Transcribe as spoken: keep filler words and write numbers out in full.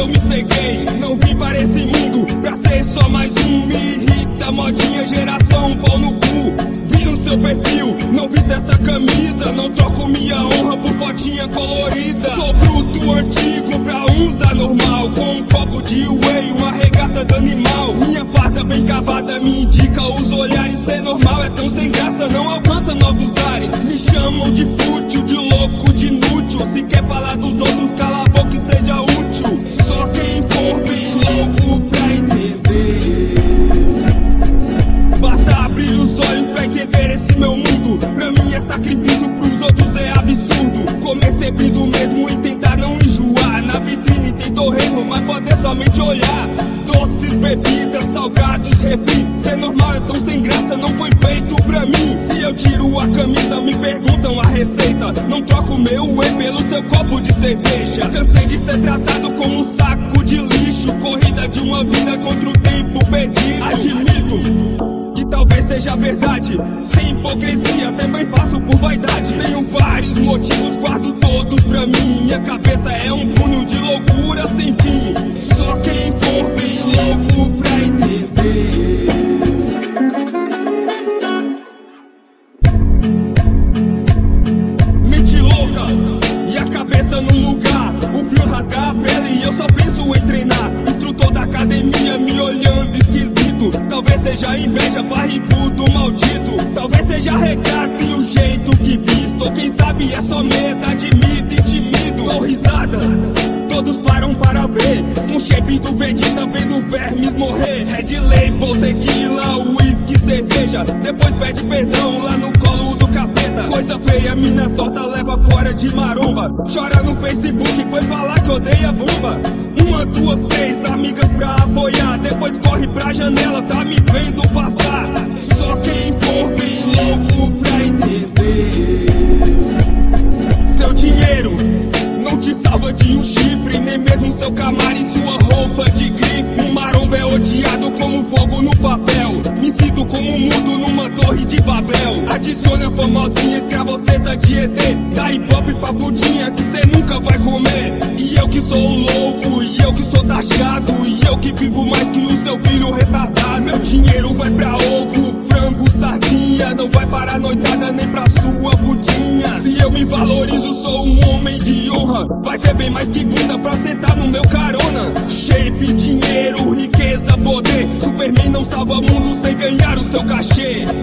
eu me ceguei. Não vim para esse mundo pra ser só mais um. Me irrita, modinha, geração, pau no cu. Vi no seu perfil, não viste essa camisa. Não troco minha honra por fotinha colorida. Sou bruto antigo pra uns anormal, com um copo de whey, uma regata do animal. Minha farda bem cavada me indica os olhares. Ser normal é tão sem graça, não alcança novos ares. Me chamam de fútil, de louco, de inútil. Se quer falar dos outros, cala a boca e seja útil. Só quem for bem louco pra entender. Basta abrir os olhos pra entender esse meu mundo. Pra mim é sacrifício, pros outros é absurdo. Comer sempre do mesmo e tentar não enjoar. Na vitrine tem torresmo, mas poder somente olhar. Doces, bebidas, salgados, refri. Ser normal é tão sem graça, não foi feito pra mim. Se eu tiro a camisa, me perguntam a receita. Não troco meu whey pelo seu copo de cerveja. Cansei de ser tratado como um saco de lixo. Corrida de uma vida contra o tempo perdido. Admito que talvez seja verdade, sem hipocrisia, também faço por vaidade. Tenho vários motivos, guardo todos pra mim. Minha cabeça é um túnel de loucura sem fim. Só quem for bem louco pra entender. Mente louca e a cabeça no lugar. O frio rasga a pele e eu só penso em treinar. Instrutor da academia me olhando esquisito. Talvez seja inveja, barrigudo, maldito. Talvez seja regato e o jeito que visto. Ou quem sabe é só medo, admito, intimido. Dou risada, todos param para ver. Com shape do Vegeta vendo vermes morrer. Red Label, tequila, whisky, cerveja. Depois pede perdão lá no colo do capeta. Coisa feia, mina torta leva fora de maromba. Chora no Facebook, foi falar que odeia bomba. Uma, duas, três amigas pra apoiar. Depois corre pra janela, tá me vendo passar. Só quem for bem louco pra entender. Seu dinheiro não te salva de um chifre, nem mesmo seu camaro e sua roupa de grife. O maromba é odiado como fogo no papel. Me sinto como mudo numa torre de Babel. Adicione a famosinha escravoceta de E D. Da hip hop pra putinha que cê nunca vai comer. E eu que sou o louco, e eu que sou taxado, e eu que vivo mais que o seu filho retardado. Meu dinheiro vai pra ovo, frango, sardinha. Não vai para a noitada nem pra sua putinha. Se eu me valorizo, sou um homem de honra. Vai ter bem mais que bunda pra sentar no meu carona. Shape, dinheiro, riqueza, poder. Superman não salva mundo sem ganhar o seu cachê.